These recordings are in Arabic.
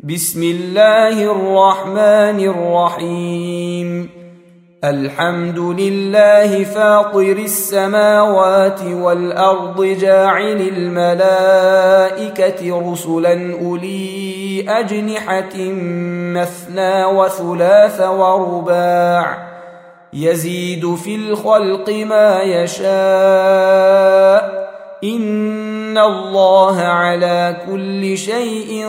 بسم الله الرحمن الرحيم. الحمد لله فاطر السماوات والأرض جاعل الملائكة رسلا أولي أجنحة مثنى وثلاث ورباع يزيد في الخلق ما يشاء إن الله على كل شيء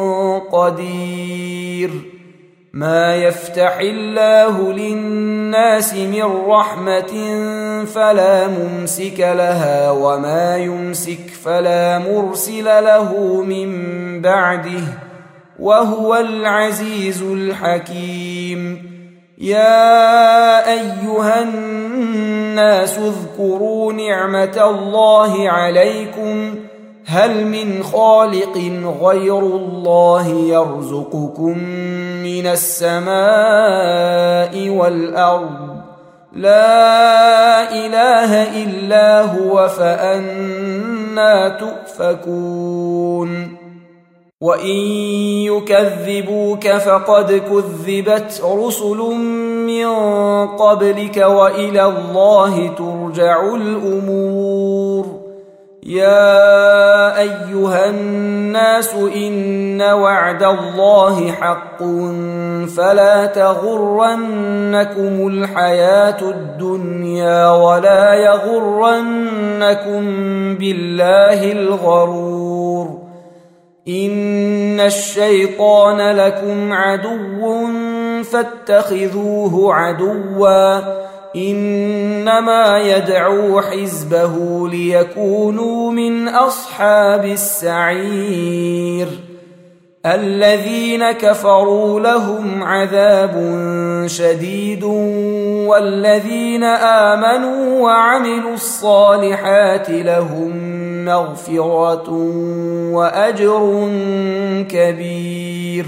قدير. ما يفتح الله للناس من رحمة فلا ممسك لها وما يمسك فلا مرسل له من بعده وهو العزيز الحكيم. يا أيها الناس اذكروا نعمة الله عليكم هل من خالق غير الله يرزقكم من السماء والأرض لا إله إلا هو فأنى تؤفكون. وإن يكذبوك فقد كذبت رسل من قبلك وإلى الله ترجع الأمور. يا أيها الناس إن وعد الله حق فلا تغرنكم الحياة الدنيا ولا يغرنكم بالله الغرور. إن الشيطان لكم عدو فاتخذوه عدوا إنما يدعو حزبه ليكونوا من أصحاب السعير. الذين كفروا لهم عذاب شديد والذين آمنوا وعملوا الصالحات لهم مغفرة وأجر كبير.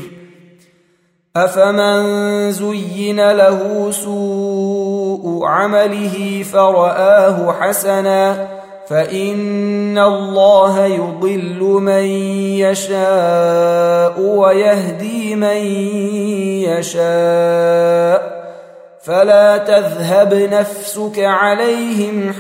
أفمن زين له سوء عمله فرآه حسنا فإن الله يضل من يشاء ويهدي من يشاء فلا تذهب نفسك عليهم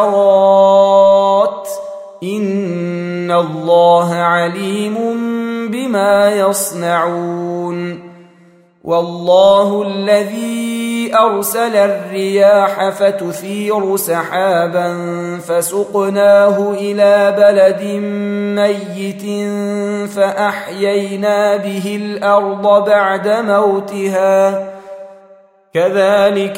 حسرات إن الله عليم بما يصنعون. والله الذي أرسل الرياح فتثير سحابا فسقناه إلى بلد ميت فأحيينا به الأرض بعد موتها كذلك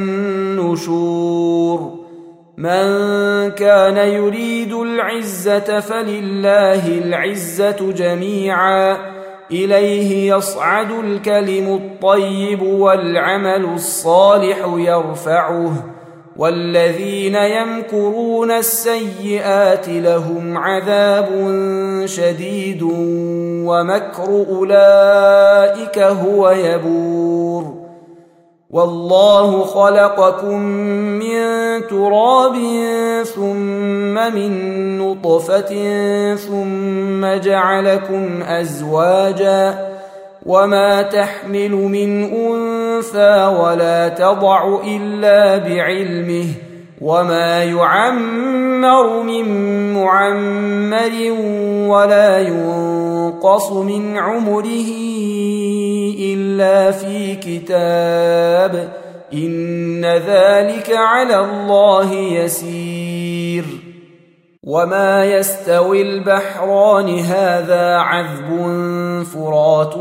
النشور. من كان يريد العزة فلله العزة جميعا إليه يصعد الكلم الطيب والعمل الصالح يرفعه والذين يمكرون السيئات لهم عذاب شديد ومكر أولئك هو يبور. والله خلقكم من تراب ثم من نطفة ثم جعلكم أزواجا وما تحمل من أنثى ولا تضع إلا بعلمه وما يعمر من معمر ولا ينقص من عمره إلا في كتاب إن ذلك على الله يسير. وما يستوي البحران هذا عذب فرات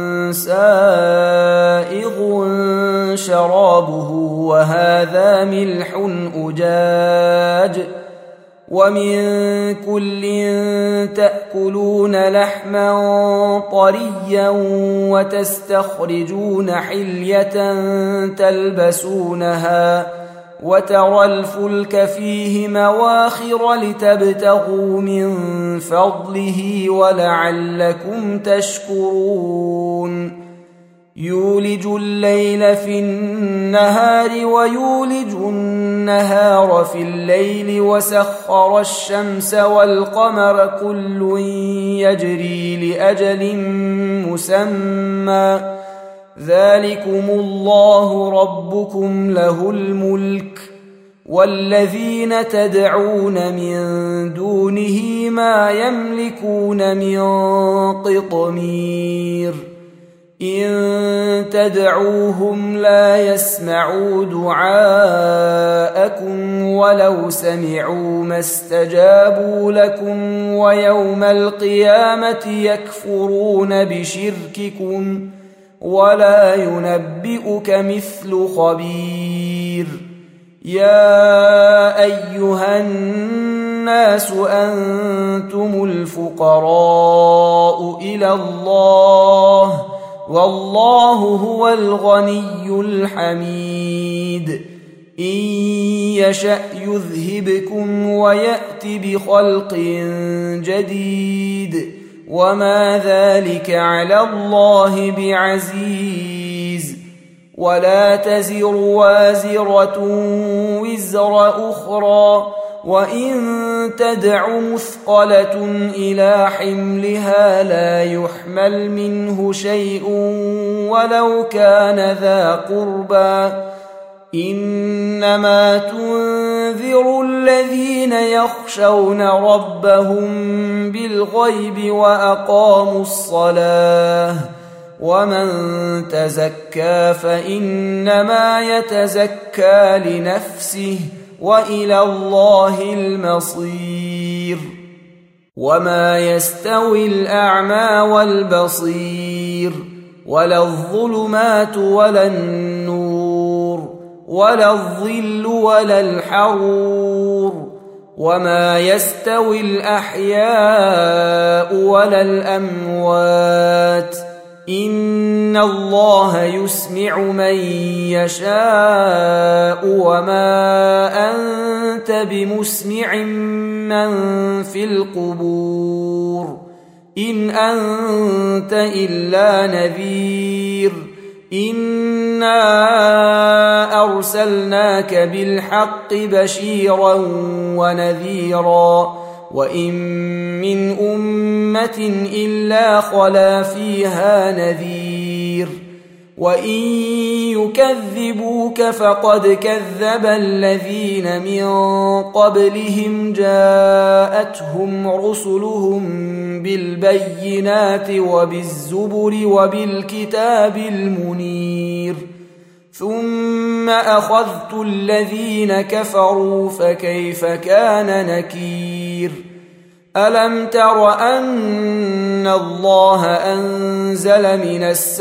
سائغ شرابه وهذا ملح أجاج ومن كل تأكلون لحما طريا وتستخرجون حلية تلبسونها وترى الفلك فيه مواخر لتبتغوا من فضله ولعلكم تشكرون. يولج الليل في النهار ويولج النهار في الليل وسخر الشمس والقمر كل يجري لأجل مسمى ذلكم الله ربكم له الملك والذين تدعون من دونه ما يملكون من قطمير إن تدعوهم لا يسمعوا دعاءكم ولو سمعوا ما استجابوا لكم ويوم القيامة يكفرون بشرككم ولا ينبئك مثل خبير يا أيها الناس أنتم الفقراء إلى الله والله هو الغني الحميد إن يشأ يذهبكم ويأت بخلق جديد وما ذلك على الله بعزيز ولا تزر وازرة وزر أخرى وإن تدع مثقلة إلى حملها لا يحمل منه شيء ولو كان ذا قربى إنما تنذر الذين يخشون ربهم بالغيب وأقاموا الصلاة ومن تزكى فإنما يتزكى لنفسه وإلى الله المصير وما يستوي الأعمى والبصير ولا الظلمات ولا النور ولا الظل ولا الحرور وما يستوي الأحياء ولا الأموات إن الله يسمع من يشاء وما أنت بمسمع من في القبور إن أنت إلا نذير إنا أرسلناك بالحق بشيرا ونذيرا وإن من أمة إلا خلا فيها نذير وإن يكذبوك فقد كذب الذين من قبلهم جاءتهم رسلهم بالبينات وبالزبر وبالكتاب المنير ثم أخذت الذين كفروا فكيف كان نكير ألم تر أن الله أنزل من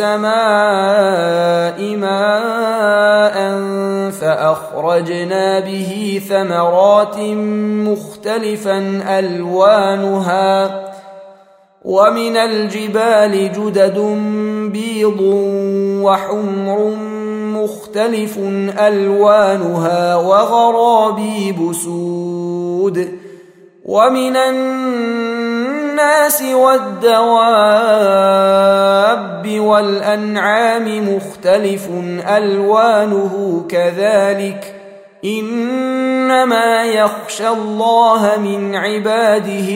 السماء ماء فأخرجنا به ثمرات مختلفا ألوانها ومن الجبال جدد بيض وحمر مختلف ألوانها وغرابيب سود ومن الناس والدواب والأنعام مختلف ألوانه كذلك إنما يخشى الله من عباده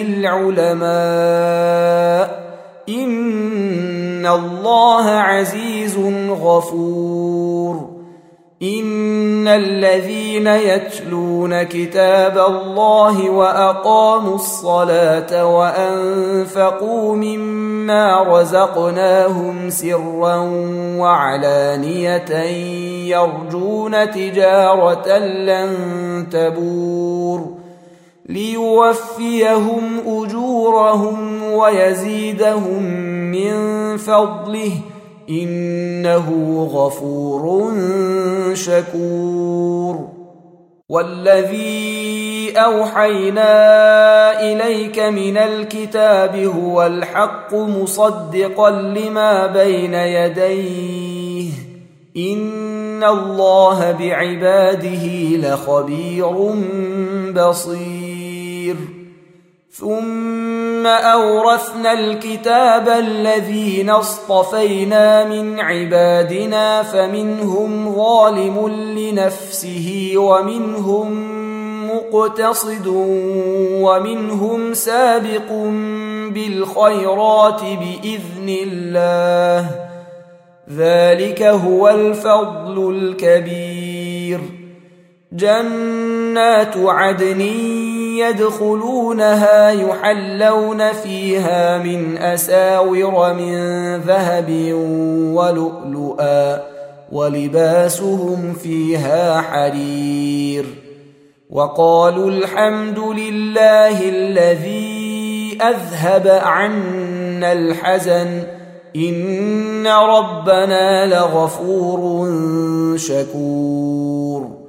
العلماء إن الله عزيز غفور إن الذين يتلون كتاب الله وأقاموا الصلاة وأنفقوا مما رزقناهم سرا وعلانية يرجون تجارة لن تبور ليوفيهم أجورهم ويزيدهم من فضله إنه غفور شكور والذي أوحينا إليك من الكتاب هو الحق مصدقا لما بين يديه إن الله بعباده لخبير بصير ثم أورثنا الكتاب الذين اصطفينا من عبادنا فمنهم ظالم لنفسه ومنهم مقتصد ومنهم سابق بالخيرات بإذن الله، ذلك هو الفضل الكبير. جنات عدن يدخلونها يحلون فيها من أساور من ذهب ولؤلؤا ولباسهم فيها حرير. وقالوا الحمد لله الذي أذهب عنا الحزن إن ربنا لغفور شكور.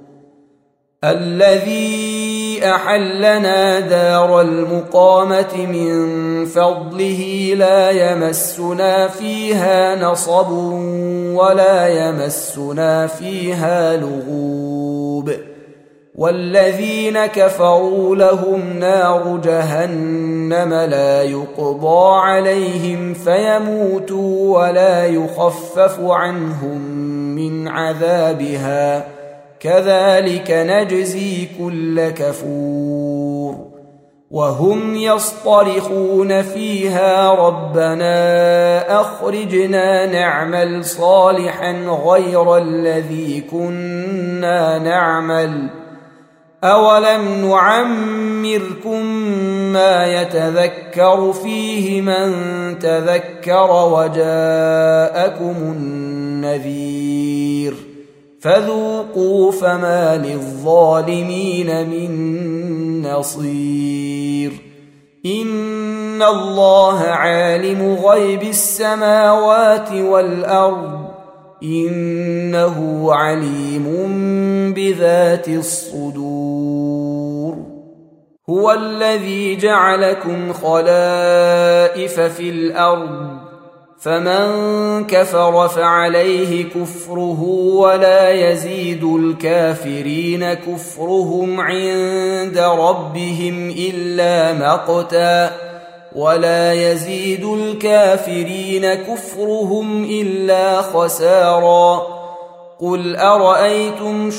الذي أحلنا دار المقامة من فضله لا يمسنا فيها نصب ولا يمسنا فيها لغوب. والذين كفروا لهم نار جهنم لا يقضى عليهم فيموتوا ولا يخفف عنهم من عذابها كذلك نجزي كل كفور. وهم يصطرخون فيها ربنا أخرجنا نعمل صالحا غير الذي كنا نعمل أولم نعمركم ما يتذكر فيه من تذكر وجاءكم النذير فذوقوا فما للظالمين من نصير. إن الله عالم غيب السماوات والأرض إنه عليم بذات الصدور. هو الذي جعلكم خلائف في الأرض فمن كفر فعليه كفره ولا يزيد الكافرين كفرهم عند ربهم إلا مقتا ولا يزيد الكافرين كفرهم إلا خسارا. قل أرأيتم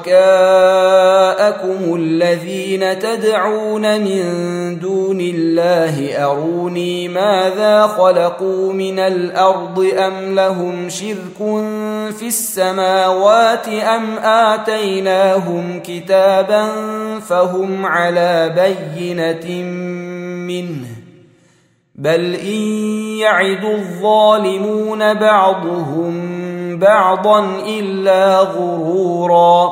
شركاءكم الذين تدعون من دون الله أروني ماذا خلقوا من الأرض أم لهم شرك في السماوات أم آتيناهم كتابا فهم على بينة منه بل إن يعد الظالمون بعضهم بعضا إلا غرورا.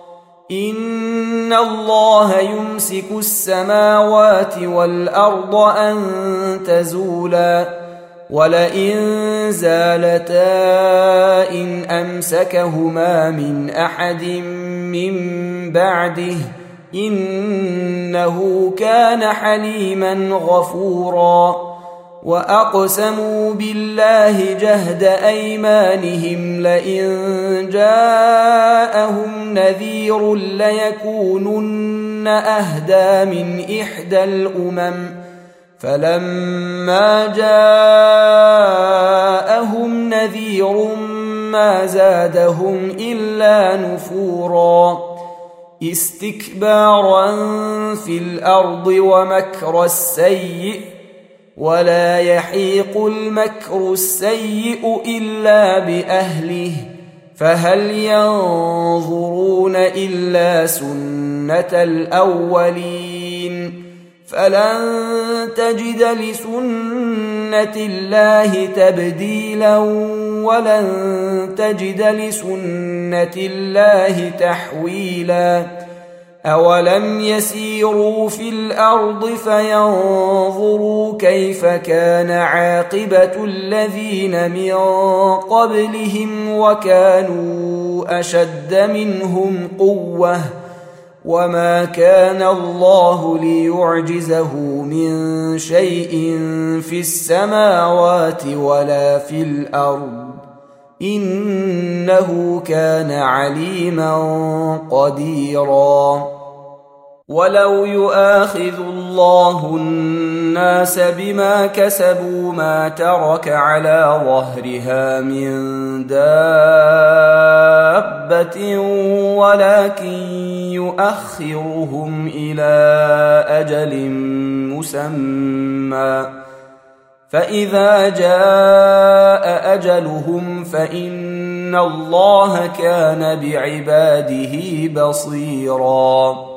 إن الله يمسك السماوات والأرض أن تزولا ولئن زالتا إن أمسكهما من أحد من بعده إنه كان حليما غفورا. وأقسموا بالله جهد أيمانهم لئن جاءهم نذير ليكونن أهدى من إحدى الأمم فلما جاءهم نذير ما زادهم إلا نفورا. استكبارا في الأرض ومكر السيء ولا يحيق المكر السيء إلا بأهله فهل ينظرون إلا سنة الأولين فلن تجد لسنة الله تبديلا ولن تجد لسنة الله تحويلا. أولم يسيروا في الأرض فينظروا كيف كان عاقبة الذين من قبلهم وكانوا أشد منهم قوة وما كان الله ليعجزه من شيء في السماوات ولا في الأرض إنه كان عليما قديرا. ولو يؤاخذ الله الناس بما كسبوا ما ترك على ظهرها من دابة ولكن يؤخرهم إلى أجل مسمى فإذا جاء أجلهم فإن الله كان بعباده بصيراً.